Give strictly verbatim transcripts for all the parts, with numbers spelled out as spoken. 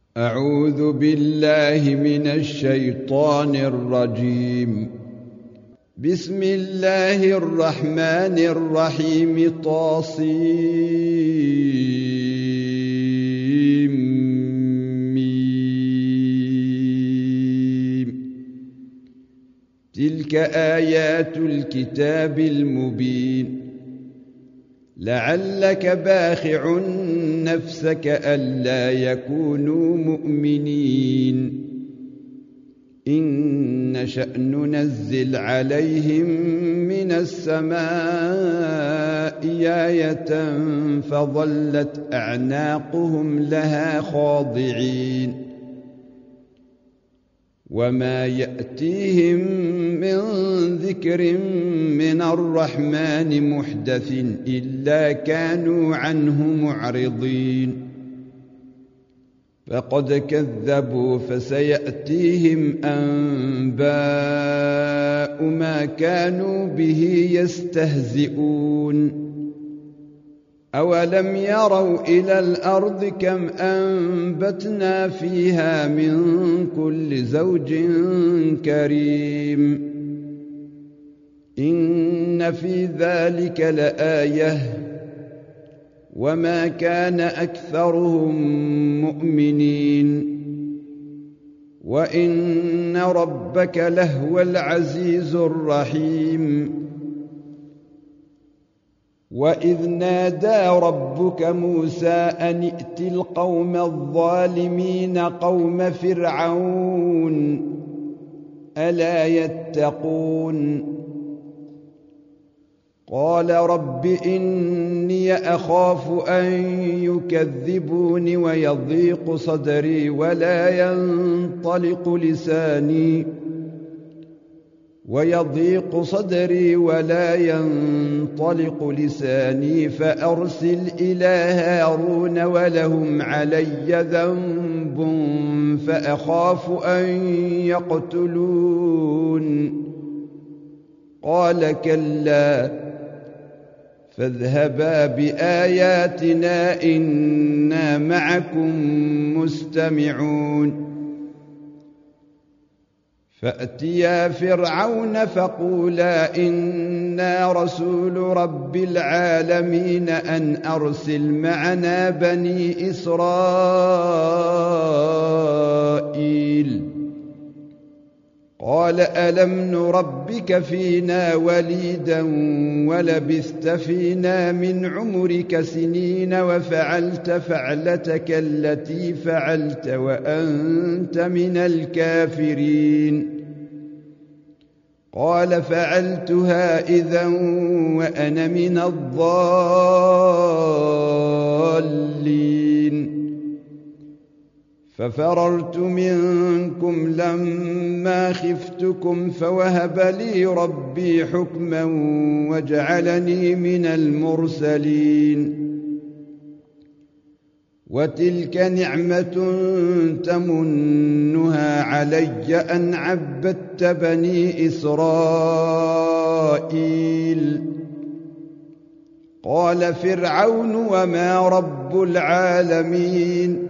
أعوذ بالله من الشيطان الرجيم. بسم الله الرحمن الرحيم. طاسيم ميم. تلك آيات الكتاب المبين. لعلك باخع نفسك ألا يكونوا مؤمنين إن نشأ ننزل عليهم من السماء آية فظلت أعناقهم لها خاضعين وما يأتيهم من ذكر من الرحمن محدث إلا كانوا عنه معرضين فقد كذبوا فسيأتيهم أنباء ما كانوا به يستهزئون أولم يروا إلى الأرض كم أنبتنا فيها من كل زوج كريم إن في ذلك لآية وما كان أكثرهم مؤمنين وإن ربك لهو العزيز الرحيم. وإذ نادى ربك موسى أن ائت القوم الظالمين قوم فرعون ألا يتقون قال رب إني أخاف أن يكذبون ويضيق صدري ولا ينطلق لساني ويضيق صدري ولا ينطلق لساني فأرسل إلى هارون ولهم علي ذنب فأخاف أن يقتلون قال كلا فاذهبا بآياتنا إنا معكم مستمعون فأتيا فرعون فقولا إنا رسول رب العالمين أن أرسل معنا بني إسرائيل قال ألم نربك فينا وليدا ولبثت فينا من عمرك سنين وفعلت فعلتك التي فعلت وأنت من الكافرين قال فعلتها إذا وأنا من الضالين ففررت منكم لما خفتكم فوهب لي ربي حكما وجعلني من المرسلين وتلك نعمة تمنها علي أن عبدت بني إسرائيل قال فرعون وما رب العالمين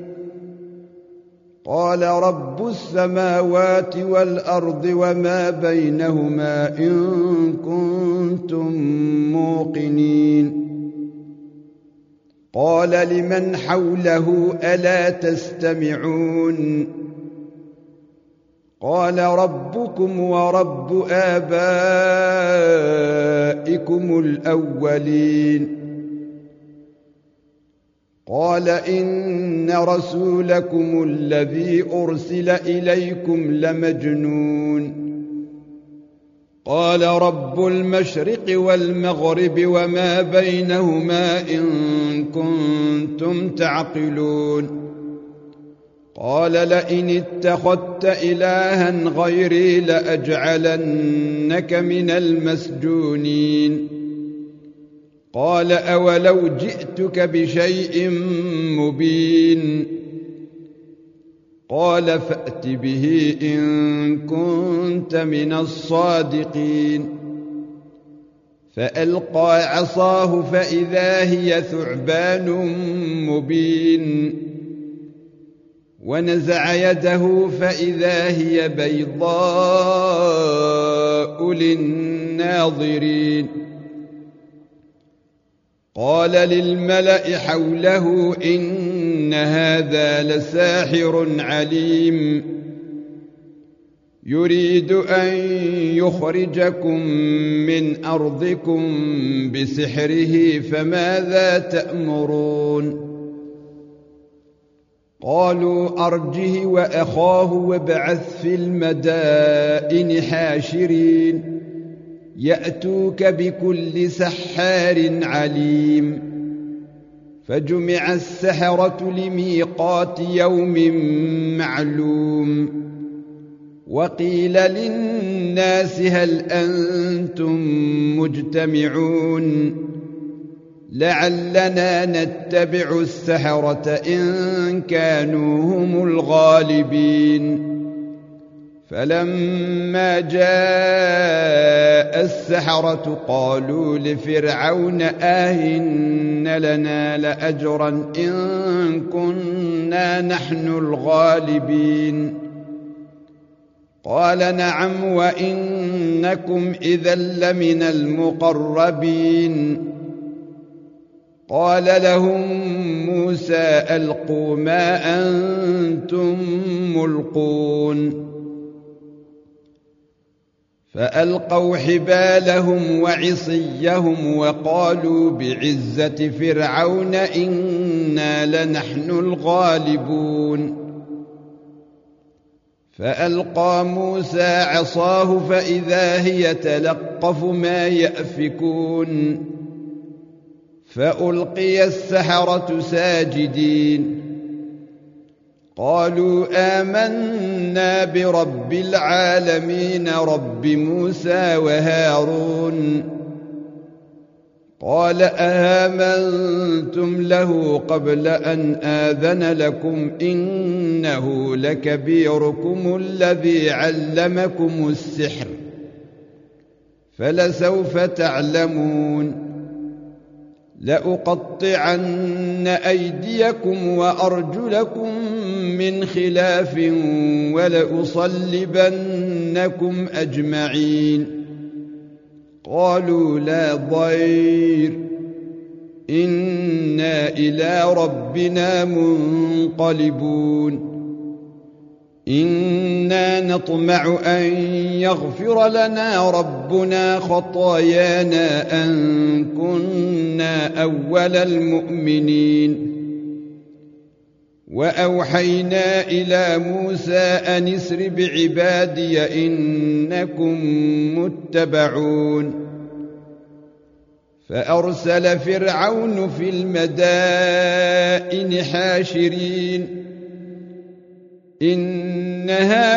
قال رب السماوات والأرض وما بينهما إن كنتم موقنين قال لمن حوله ألا تستمعون قال ربكم ورب آبائكم الأولين قال إن رسولكم الذي أرسل إليكم لمجنون قال رب المشرق والمغرب وما بينهما إن كنتم تعقلون قال لئن اتخذت إلها غيري لأجعلنك من المسجونين قال أولو جئتك بشيء مبين قال فأت به إن كنت من الصادقين فألقى عصاه فإذا هي ثعبان مبين ونزع يده فإذا هي بيضاء للناظرين. قال للملأ حوله إن هذا لساحر عليم يريد أن يخرجكم من أرضكم بسحره فماذا تأمرون؟ قالوا أرجه وأخاه وابعث في المدائن حاشرين يأتوك بكل سحار عليم. فجمع السحرة لميقات يوم معلوم. وقيل للناس هل أنتم مجتمعون لعلنا نتبع السحرة إن كانوا هم الغالبين. فلما جاء السحرة قالوا لفرعون آهن لنا لأجرا إن كنا نحن الغالبين. قال نعم وإنكم إذا لمن المقربين. قال لهم موسى ألقوا ما أنتم ملقون. فألقوا حبالهم وعصيهم وقالوا بعزة فرعون إنا لنحن الغالبون. فألقى موسى عصاه فإذا هي تلقف ما يأفكون. فألقي السحرة ساجدين قالوا آمنا برب العالمين رب موسى وهارون. قال آمنتم له قبل أن آذن لكم إنه لكبيركم الذي علمكم السحر فلسوف تعلمون. لأقطعن أيديكم وأرجلكم من خلاف ولأصلبنكم أجمعين. قالوا لا ضير إنا إلى ربنا منقلبون. إنا نطمع أن يغفر لنا ربنا خطايانا أن كنا أول المؤمنين. وأوحينا إلى موسى أن اسر بعبادي إنكم متبعون. فأرسل فرعون في المدائن حاشرين إن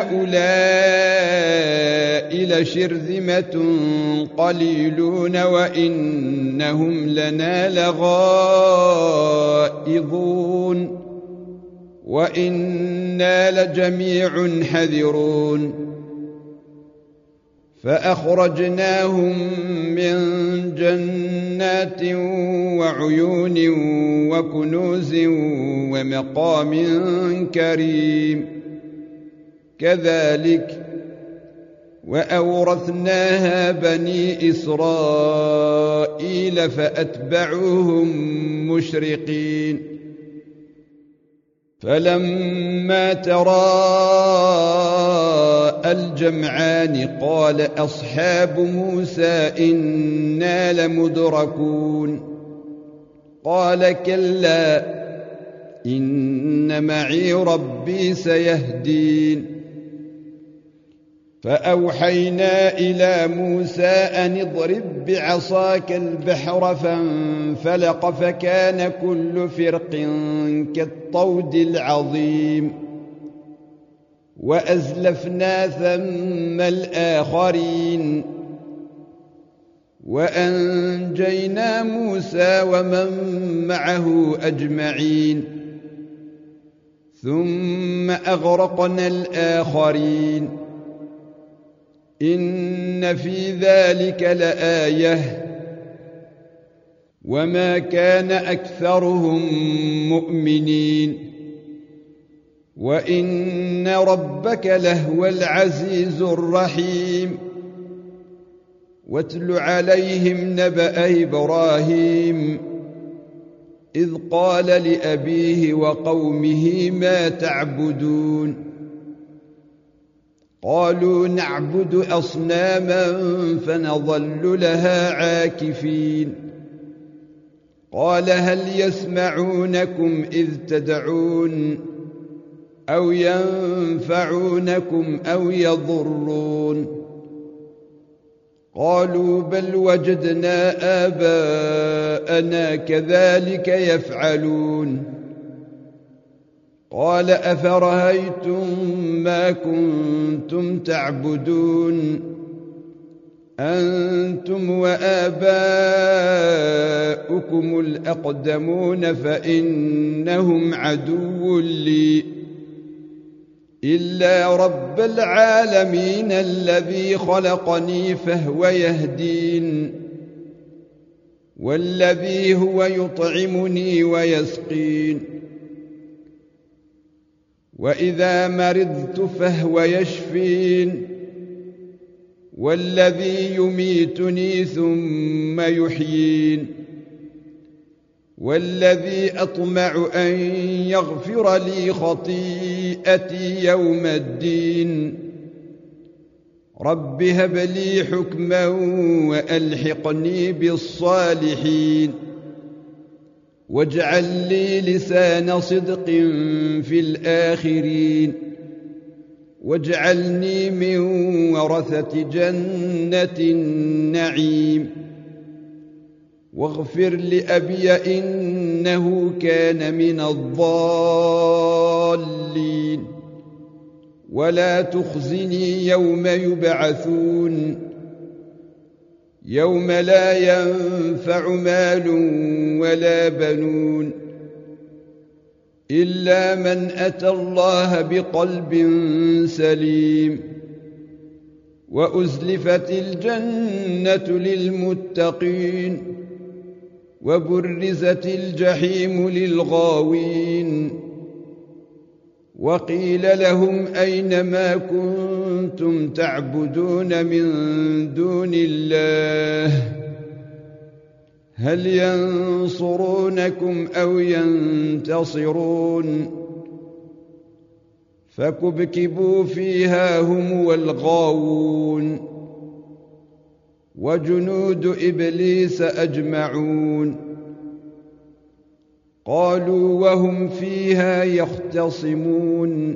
هؤلاء لشرذمة قليلون وإنهم لنا لغائظون وإنا لجميع حذرون. فأخرجناهم من جنات وعيون وكنوز ومقام كريم. كذلك وأورثناها بني إسرائيل فأتبعوهم مشرقين. فلما تراءى الجمعان قال أصحاب موسى إنا لمدركون. قال كلا إن معي ربي سيهدين. فأوحينا إلى موسى أن اضرب بعصاك البحر فانفلق فكان كل فرق كالطود العظيم. وأزلفنا ثم الآخرين وأنجينا موسى ومن معه أجمعين ثم أغرقنا الآخرين. إن في ذلك لآية وما كان أكثرهم مؤمنين وإن ربك لهو العزيز الرحيم واتل عليهم نبأ إبراهيم إذ قال لأبيه وقومه ما تعبدون قالوا نعبد أصناما فنظل لها عاكفين قال هل يسمعونكم إذ تدعون أو ينفعونكم أو يضرون قالوا بل وجدنا آباءنا كذلك يفعلون قال أفرأيتم ما كنتم تعبدون أنتم وآباؤكم الأقدمون فإنهم عدو لي إلا رب العالمين الذي خلقني فهو يهدين والذي هو يطعمني ويسقين وإذا مرضت فهو يشفين والذي يميتني ثم يحيين والذي أطمع أن يغفر لي خطيئتي يوم الدين رب هب لي حكما وألحقني بالصالحين واجعل لي لسان صدق في الآخرين واجعلني من ورثة جنة النعيم واغفر لأبي إنه كان من الضالين ولا تخزني يوم يبعثون يوم لا ينفع مال ولا بنون إلا من أتى الله بقلب سليم وأزلفت الجنة للمتقين وبرزت الجحيم للغاوين وقيل لهم أين ما كنتم تعبدون من دون الله هل ينصرونكم أو ينتصرون فكبكبوا فيها هم والغاوون وجنود إبليس أجمعون قالوا وهم فيها يختصمون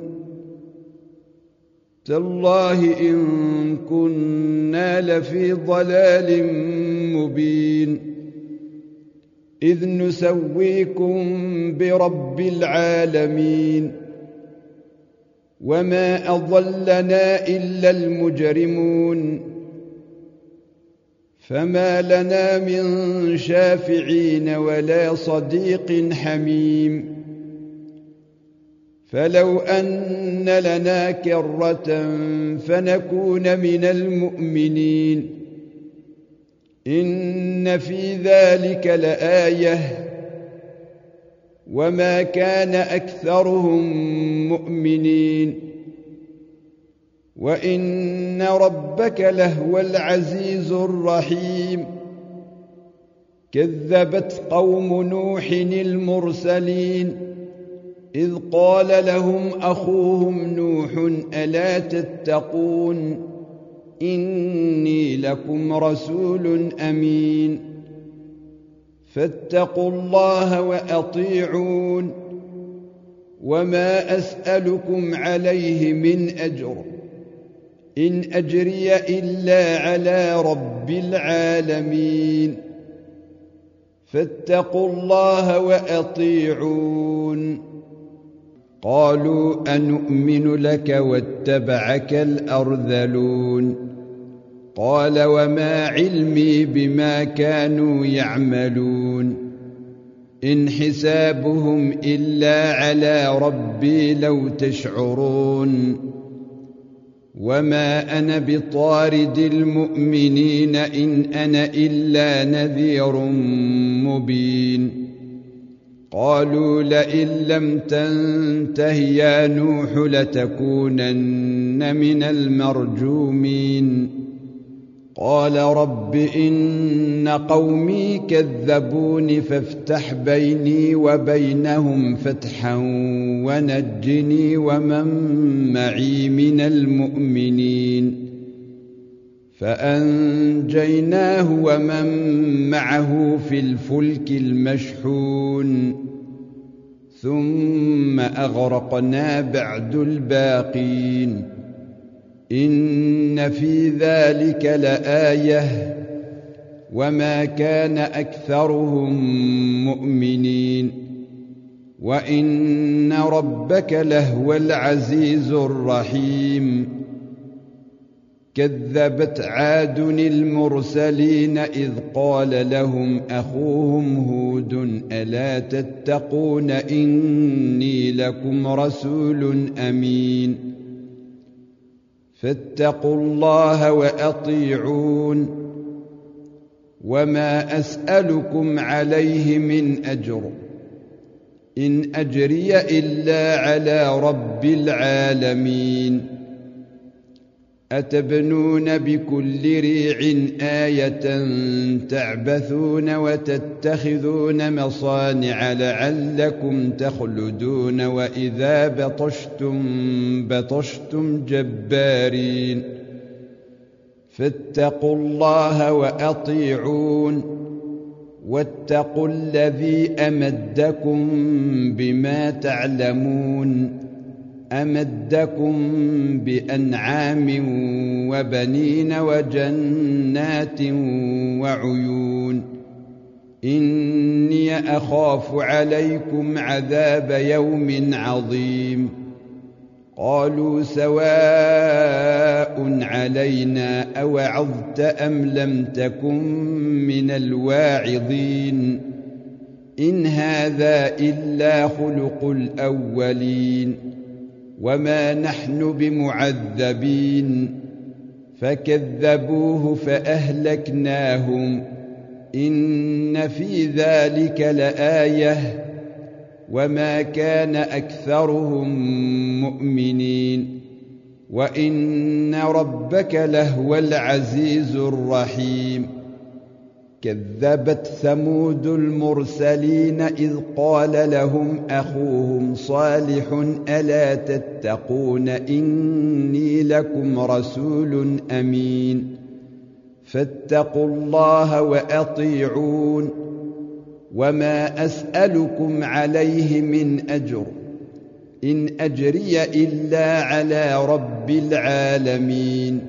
تالله إن كنا لفي ضلال مبين إذ نسويكم برب العالمين وما أضلنا إلا المجرمون فما لنا من شافعين ولا صديق حميم فلو أن لنا كرة فنكون من المؤمنين إن في ذلك لآية وما كان أكثرهم مؤمنين وإن ربك لهو العزيز الرحيم كذبت قوم نوح المرسلين إذ قال لهم أخوهم نوح ألا تتقون إني لكم رسول أمين فاتقوا الله وأطيعون وما أسألكم عليه من أجر إن أجري إلا على رب العالمين فاتقوا الله وأطيعون قالوا أنؤمن لك واتبعك الأرذلون قال وما علمي بما كانوا يعملون إن حسابهم إلا على ربي لو تشعرون وما أنا بطارد المؤمنين إن أنا إلا نذير مبين قالوا لئن لم تنته يا نوح لتكونن من المرجومين قال رب إن قومي كذبون فافتح بيني وبينهم فتحا ونجني ومن معي من المؤمنين فأنجيناه ومن معه في الفلك المشحون ثم أغرقنا بعد الباقين إن في ذلك لآية وما كان أكثرهم مؤمنين وإن ربك لهو العزيز الرحيم كذبت عاد المرسلين إذ قال لهم أخوهم هود ألا تتقون إني لكم رسول أمين فاتقوا الله وأطيعون وما أسألكم عليه من أجر إن أجري إلا على رب العالمين أتبنون بكل ريع آية تعبثون وتتخذون مصانع لعلكم تخلدون وإذا بطشتم بطشتم جبارين فاتقوا الله وأطيعون واتقوا الذي أمدكم بما تعلمون أمدكم بأنعام وبنين وجنات وعيون إني أخاف عليكم عذاب يوم عظيم قالوا سواء علينا أوعظت أم لم تكن من الواعظين إن هذا إلا خلق الأولين وما نحن بمعذبين فكذبوه فأهلكناهم إن في ذلك لآية وما كان أكثرهم مؤمنين وإن ربك لهو العزيز الرحيم كذبت ثمود المرسلين إذ قال لهم أخوهم صالح ألا تتقون إني لكم رسول أمين فاتقوا الله وأطيعون وما أسألكم عليه من أجر إن أجري إلا على رب العالمين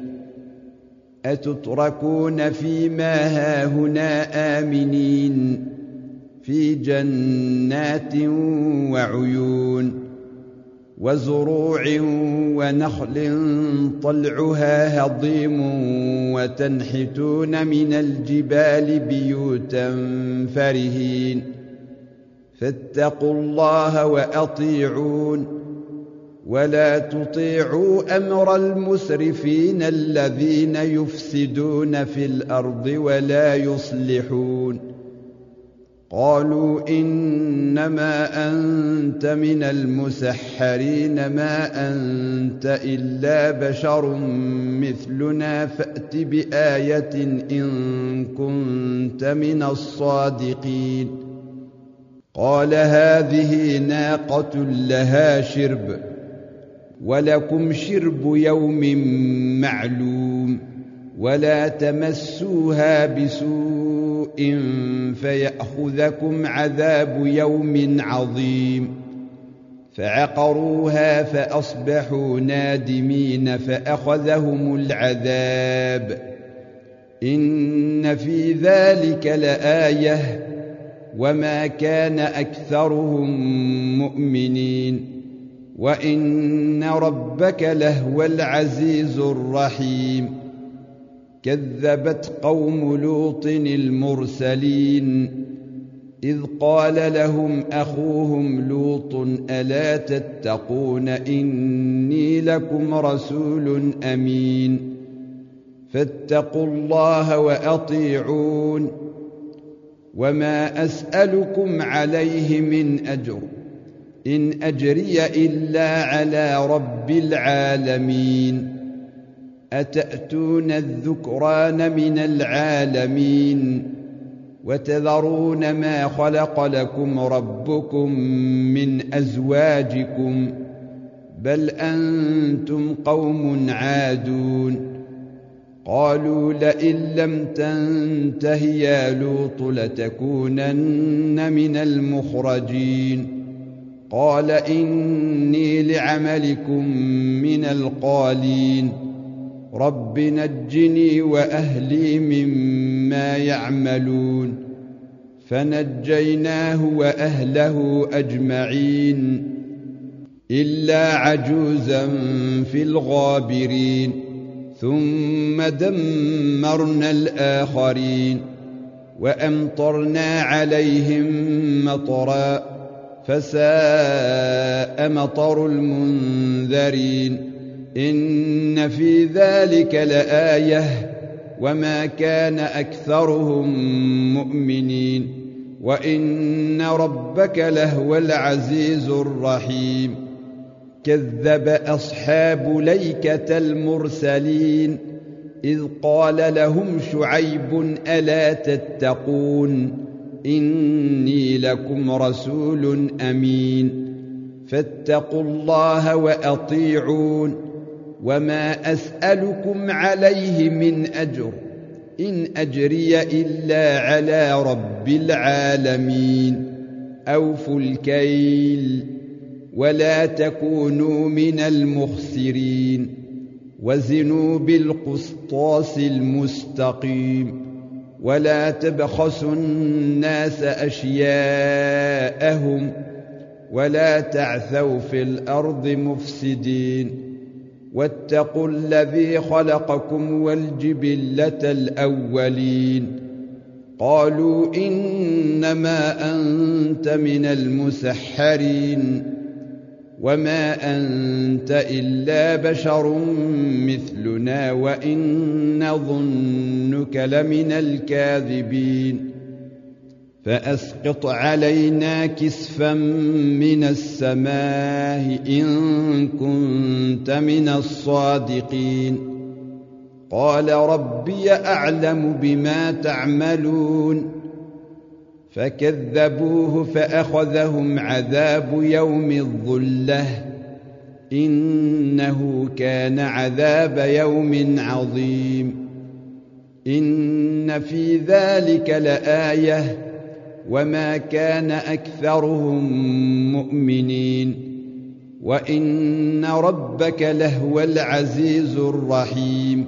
أتتركون فيما هاهنا آمنين في جنات وعيون وزروع ونخل طلعها هضيم وتنحتون من الجبال بيوتا فرهين فاتقوا الله وأطيعون ولا تطيعوا أمر المسرفين الذين يفسدون في الأرض ولا يصلحون قالوا إنما أنت من المسحرين ما أنت إلا بشر مثلنا فأت بآية إن كنت من الصادقين قال هذه ناقة لها شرب ولكم شرب يوم معلوم ولا تمسوها بسوء فيأخذكم عذاب يوم عظيم فعقروها فأصبحوا نادمين فأخذهم العذاب إن في ذلك لآية وما كان أكثرهم مؤمنين وإن ربك لهو العزيز الرحيم كذبت قوم لوط المرسلين إذ قال لهم أخوهم لوط ألا تتقون إني لكم رسول أمين فاتقوا الله وأطيعون وما أسألكم عليه من أجر إن أجري إلا على رب العالمين أتأتون الذكران من العالمين وتذرون ما خلق لكم ربكم من أزواجكم بل أنتم قوم عادون قالوا لئن لم تنته يا لوط لتكونن من المخرجين قال إني لعملكم من القالين رب نجني وأهلي مما يعملون فنجيناه وأهله أجمعين إلا عجوزا في الغابرين ثم دمرنا الآخرين وأمطرنا عليهم مطرا فساء مطر المنذرين إن في ذلك لآية وما كان أكثرهم مؤمنين وإن ربك لهو العزيز الرحيم كذب أصحاب ليكة المرسلين إذ قال لهم شعيب ألا تتقون إني لكم رسول أمين فاتقوا الله وأطيعون وما أسألكم عليه من أجر إن أجري إلا على رب العالمين أوفوا الكيل ولا تكونوا من المخسرين وزنوا بالقسطاس المستقيم ولا تبخسوا الناس أشياءهم ولا تعثوا في الأرض مفسدين واتقوا الذي خلقكم والجبلة الأولين قالوا إنما أنت من المسحرين وما أنت إلا بشر مثلنا وإن نظنك لمن الكاذبين فأسقط علينا كسفا من السماء إن كنت من الصادقين قال ربي أعلم بما تعملون فكذبوه فأخذهم عذاب يوم الظلة إنه كان عذاب يوم عظيم إن في ذلك لآية وما كان أكثرهم مؤمنين وإن ربك لهو العزيز الرحيم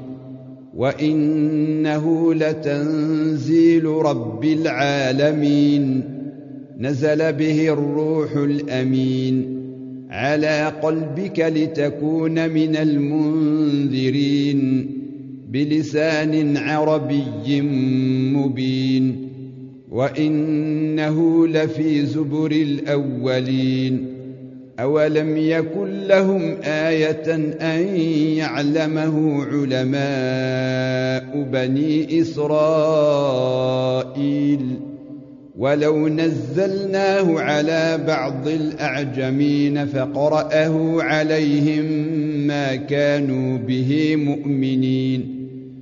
وإنه لتنزيل رب العالمين نزل به الروح الأمين على قلبك لتكون من المنذرين بلسان عربي مبين وإنه لفي زبر الأولين أولم يكن لهم آية أن يعلمه علماء بني إسرائيل ولو نزلناه على بعض الأعجمين فقرأه عليهم ما كانوا به مؤمنين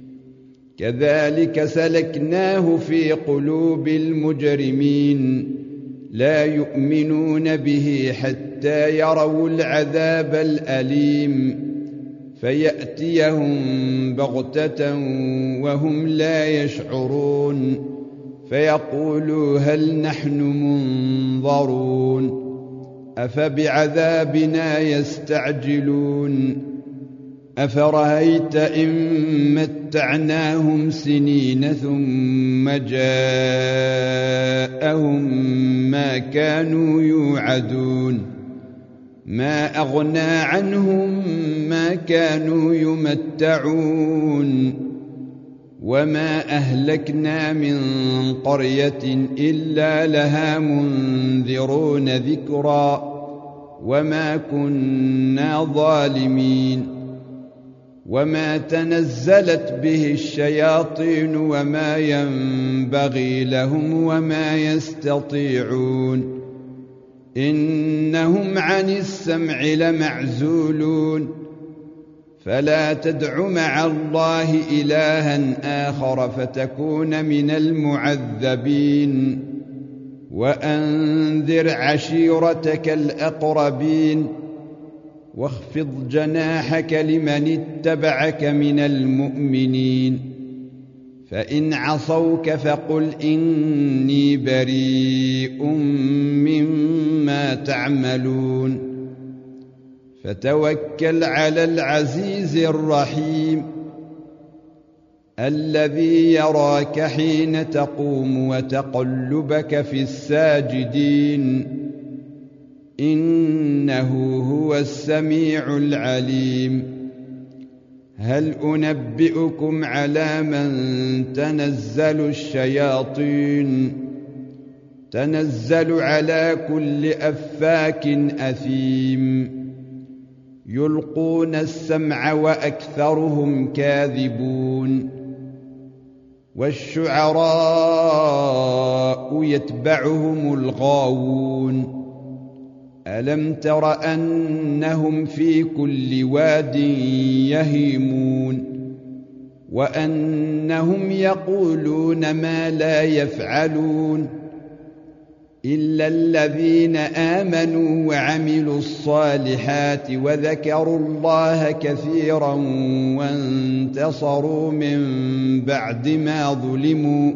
كذلك سلكناه في قلوب المجرمين لا يؤمنون به حتى يروا العذاب الأليم فيأتيهم بغتة وهم لا يشعرون فيقولوا هل نحن منظرون أفبعذابنا يستعجلون أفرأيت إن متعناهم سنين ثم جاءهم ما كانوا يوعدون ما أغنى عنهم ما كانوا يمتعون وما أهلكنا من قرية إلا لها منذرون ذكرا وما كنا ظالمين وما تنزلت به الشياطين وما ينبغي لهم وما يستطيعون إنهم عن السمع لمعزولون فلا تدع مع الله إلها آخر فتكون من المعذبين وأنذر عشيرتك الأقربين واخفض جناحك لمن اتبعك من المؤمنين فإن عصوك فقل إني بريء مما تعملون فتوكل على العزيز الرحيم الذي يراك حين تقوم وتقلبك في الساجدين إنه هو السميع العليم هل أنبئكم على من تنزل الشياطين تنزل على كل أفاك أثيم يلقون السمع وأكثرهم كاذبون والشعراء يتبعهم الغاوون ألم تر أنهم في كل واد يهيمون وأنهم يقولون ما لا يفعلون إلا الذين آمنوا وعملوا الصالحات وذكروا الله كثيرا وانتصروا من بعد ما ظلموا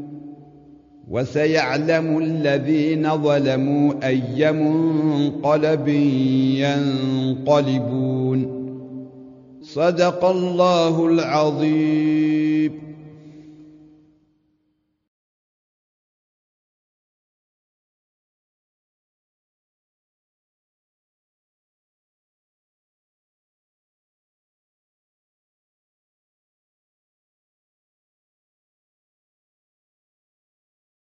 وسيعلم الذين ظلموا أي منقلب ينقلبون صدق الله العظيم.